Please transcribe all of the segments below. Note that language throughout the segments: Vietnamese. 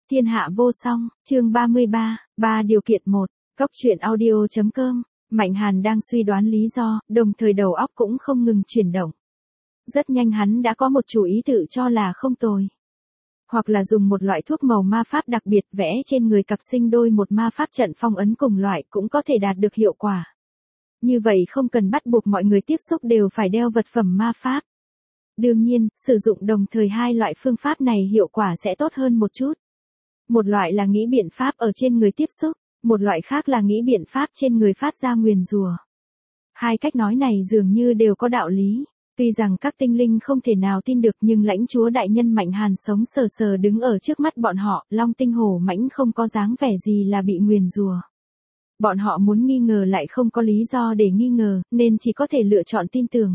Thiên hạ vô song, chương 33, 3 điều kiện 1, Cóc truyện audio.com, Mạnh Hàn đang suy đoán lý do, đồng thời đầu óc cũng không ngừng chuyển động. Rất nhanh hắn đã có một chủ ý tự cho là không tồi. Hoặc là dùng một loại thuốc màu ma pháp đặc biệt vẽ trên người cặp sinh đôi một ma pháp trận phong ấn cùng loại cũng có thể đạt được hiệu quả. Như vậy không cần bắt buộc mọi người tiếp xúc đều phải đeo vật phẩm ma pháp. Đương nhiên, sử dụng đồng thời hai loại phương pháp này hiệu quả sẽ tốt hơn một chút. Một loại là nghĩ biện pháp ở trên người tiếp xúc, một loại khác là nghĩ biện pháp trên người phát ra nguyền rủa. Hai cách nói này dường như đều có đạo lý. Tuy rằng các tinh linh không thể nào tin được nhưng lãnh chúa đại nhân Mạnh Hàn sống sờ sờ đứng ở trước mắt bọn họ, long tinh hổ mãnh không có dáng vẻ gì là bị nguyền rủa. Bọn họ muốn nghi ngờ lại không có lý do để nghi ngờ, nên chỉ có thể lựa chọn tin tưởng.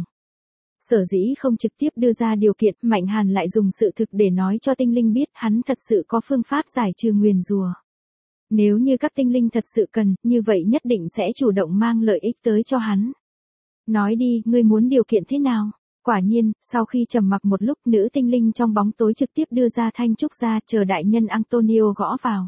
Sở dĩ không trực tiếp đưa ra điều kiện, Mạnh Hàn lại dùng sự thực để nói cho tinh linh biết hắn thật sự có phương pháp giải trừ nguyền rủa. Nếu như các tinh linh thật sự cần, như vậy nhất định sẽ chủ động mang lợi ích tới cho hắn. Nói đi, ngươi muốn điều kiện thế nào? Quả nhiên, sau khi trầm mặc một lúc, nữ tinh linh trong bóng tối trực tiếp đưa ra thanh trúc ra, chờ đại nhân Antonio gõ vào.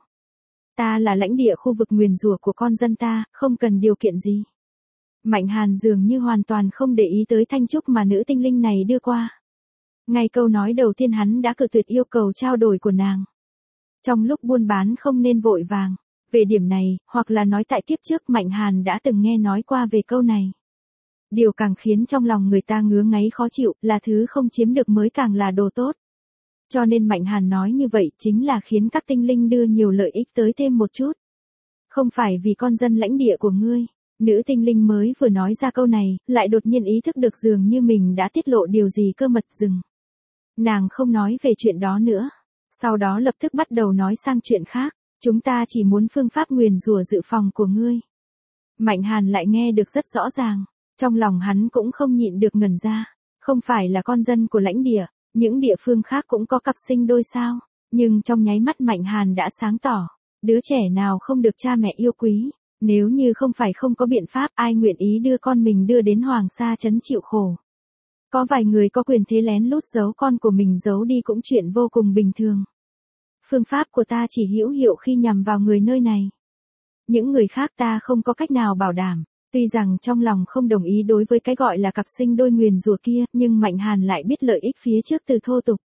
Ta là lãnh địa khu vực nguyền rủa của con dân ta, không cần điều kiện gì. Mạnh Hàn dường như hoàn toàn không để ý tới thanh trúc mà nữ tinh linh này đưa qua. Ngay câu nói đầu tiên hắn đã cự tuyệt yêu cầu trao đổi của nàng. Trong lúc buôn bán không nên vội vàng. Về điểm này, hoặc là nói tại kiếp trước Mạnh Hàn đã từng nghe nói qua về câu này. Điều càng khiến trong lòng người ta ngứa ngáy khó chịu là thứ không chiếm được mới càng là đồ tốt. Cho nên Mạnh Hàn nói như vậy chính là khiến các tinh linh đưa nhiều lợi ích tới thêm một chút. Không phải vì con dân lãnh địa của ngươi. Nữ tinh linh mới vừa nói ra câu này, lại đột nhiên ý thức được dường như mình đã tiết lộ điều gì cơ mật rừng. Nàng không nói về chuyện đó nữa. Sau đó lập tức bắt đầu nói sang chuyện khác. Chúng ta chỉ muốn phương pháp nguyền rủa dự phòng của ngươi. Mạnh Hàn lại nghe được rất rõ ràng. Trong lòng hắn cũng không nhịn được ngẩn ra. Không phải là con dân của lãnh địa, những địa phương khác cũng có cặp sinh đôi sao. Nhưng trong nháy mắt Mạnh Hàn đã sáng tỏ. Đứa trẻ nào không được cha mẹ yêu quý. Nếu như không phải không có biện pháp, ai nguyện ý đưa con mình đưa đến Hoàng Sa trấn chịu khổ. Có vài người có quyền thế lén lút giấu con của mình giấu đi cũng chuyện vô cùng bình thường. Phương pháp của ta chỉ hữu hiệu khi nhằm vào người nơi này. Những người khác ta không có cách nào bảo đảm. Tuy rằng trong lòng không đồng ý đối với cái gọi là cặp sinh đôi nguyền rủa kia, nhưng Mạnh Hàn lại biết lợi ích phía trước từ thô tục.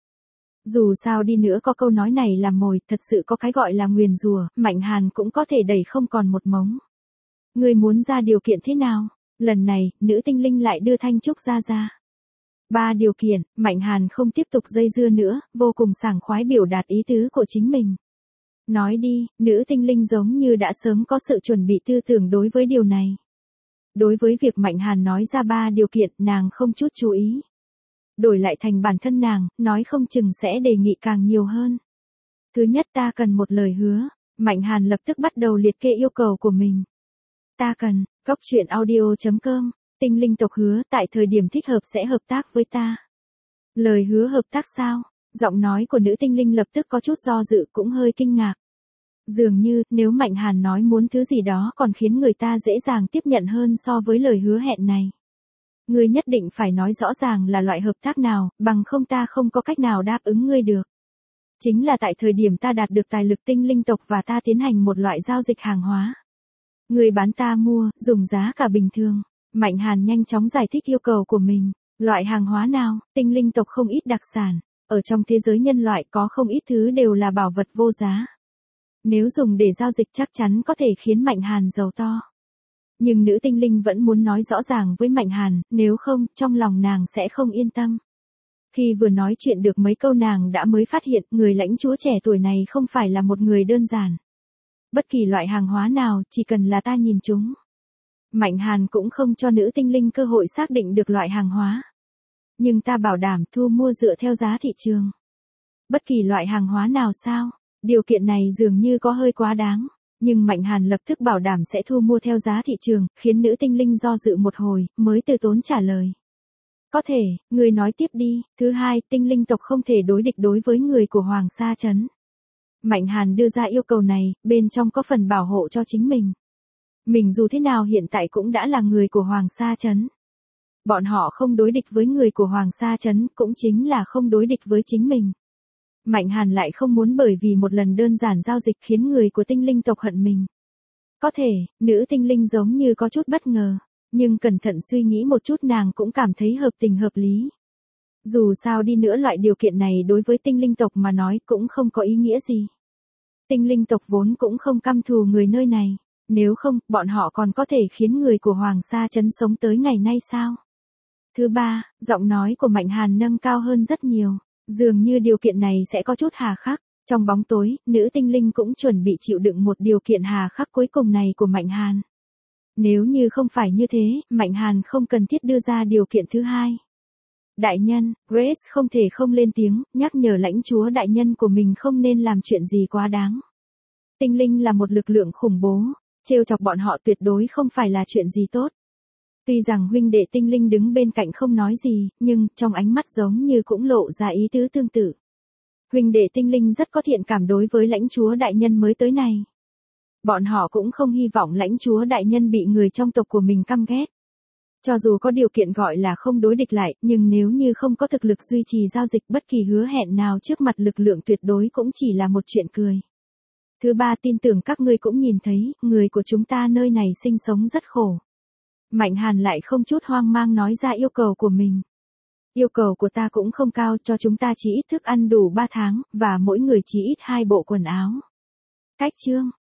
Dù sao đi nữa có câu nói này làm mồi, thật sự có cái gọi là nguyền rủa, Mạnh Hàn cũng có thể đẩy không còn một mống. Ngươi muốn ra điều kiện thế nào? Lần này, nữ tinh linh lại đưa thanh trúc ra. 3 điều kiện, Mạnh Hàn không tiếp tục dây dưa nữa, vô cùng sảng khoái biểu đạt ý tứ của chính mình. Nói đi, nữ tinh linh giống như đã sớm có sự chuẩn bị tư tưởng đối với điều này. Đối với việc Mạnh Hàn nói ra 3 điều kiện, nàng không chút chú ý. Đổi lại thành bản thân nàng, nói không chừng sẽ đề nghị càng nhiều hơn. Thứ nhất, ta cần một lời hứa. Mạnh Hàn lập tức bắt đầu liệt kê yêu cầu của mình. Ta cần, Cóc truyện audio.com, tinh linh tộc hứa tại thời điểm thích hợp sẽ hợp tác với ta. Lời hứa hợp tác sao? Giọng nói của nữ tinh linh lập tức có chút do dự, cũng hơi kinh ngạc. Dường như, nếu Mạnh Hàn nói muốn thứ gì đó còn khiến người ta dễ dàng tiếp nhận hơn so với lời hứa hẹn này. Ngươi nhất định phải nói rõ ràng là loại hợp tác nào, bằng không ta không có cách nào đáp ứng ngươi được. Chính là tại thời điểm ta đạt được tài lực tinh linh tộc và ta tiến hành một loại giao dịch hàng hóa. Ngươi bán ta mua, dùng giá cả bình thường. Mạnh Hàn nhanh chóng giải thích yêu cầu của mình. Loại hàng hóa nào? Tinh linh tộc không ít đặc sản. Ở trong thế giới nhân loại có không ít thứ đều là bảo vật vô giá. Nếu dùng để giao dịch chắc chắn có thể khiến Mạnh Hàn giàu to. Nhưng nữ tinh linh vẫn muốn nói rõ ràng với Mạnh Hàn, nếu không, trong lòng nàng sẽ không yên tâm. Khi vừa nói chuyện được mấy câu nàng đã mới phát hiện người lãnh chúa trẻ tuổi này không phải là một người đơn giản. Bất kỳ loại hàng hóa nào, chỉ cần là ta nhìn chúng. Mạnh Hàn cũng không cho nữ tinh linh cơ hội xác định được loại hàng hóa. Nhưng ta bảo đảm thu mua dựa theo giá thị trường. Bất kỳ loại hàng hóa nào sao? Điều kiện này dường như có hơi quá đáng. Nhưng Mạnh Hàn lập tức bảo đảm sẽ thu mua theo giá thị trường, khiến nữ tinh linh do dự một hồi, mới từ tốn trả lời. Có thể, người nói tiếp đi. Thứ hai, tinh linh tộc không thể đối địch đối với người của Hoàng Sa trấn. Mạnh Hàn đưa ra yêu cầu này, bên trong có phần bảo hộ cho chính mình. Mình dù thế nào hiện tại cũng đã là người của Hoàng Sa trấn. Bọn họ không đối địch với người của Hoàng Sa trấn, cũng chính là không đối địch với chính mình. Mạnh Hàn lại không muốn bởi vì một lần đơn giản giao dịch khiến người của tinh linh tộc hận mình. Có thể, nữ tinh linh giống như có chút bất ngờ, nhưng cẩn thận suy nghĩ một chút nàng cũng cảm thấy hợp tình hợp lý. Dù sao đi nữa loại điều kiện này đối với tinh linh tộc mà nói cũng không có ý nghĩa gì. Tinh linh tộc vốn cũng không căm thù người nơi này, nếu không, bọn họ còn có thể khiến người của Hoàng Sa Trấn sống tới ngày nay sao? Thứ ba, giọng nói của Mạnh Hàn nâng cao hơn rất nhiều, dường như điều kiện này sẽ có chút hà khắc. Trong bóng tối, nữ tinh linh cũng chuẩn bị chịu đựng một điều kiện hà khắc cuối cùng này của Mạnh Hàn. Nếu như không phải như thế, Mạnh Hàn không cần thiết đưa ra điều kiện thứ hai. Đại nhân, Grace không thể không lên tiếng, nhắc nhở lãnh chúa đại nhân của mình không nên làm chuyện gì quá đáng. Tinh linh là một lực lượng khủng bố, trêu chọc bọn họ tuyệt đối không phải là chuyện gì tốt. Tuy rằng huynh đệ tinh linh đứng bên cạnh không nói gì, nhưng trong ánh mắt giống như cũng lộ ra ý tứ tương tự. Huynh đệ tinh linh rất có thiện cảm đối với lãnh chúa đại nhân mới tới này. Bọn họ cũng không hy vọng lãnh chúa đại nhân bị người trong tộc của mình căm ghét. Cho dù có điều kiện gọi là không đối địch lại, nhưng nếu như không có thực lực duy trì giao dịch bất kỳ hứa hẹn nào trước mặt lực lượng tuyệt đối cũng chỉ là một chuyện cười. Thứ ba, tin tưởng các ngươi cũng nhìn thấy, người của chúng ta nơi này sinh sống rất khổ. Mạnh Hàn lại không chút hoang mang nói ra yêu cầu của mình. Yêu cầu của ta cũng không cao, cho chúng ta chỉ ít thức ăn đủ 3 tháng, và mỗi người chỉ ít 2 bộ quần áo. Cách chương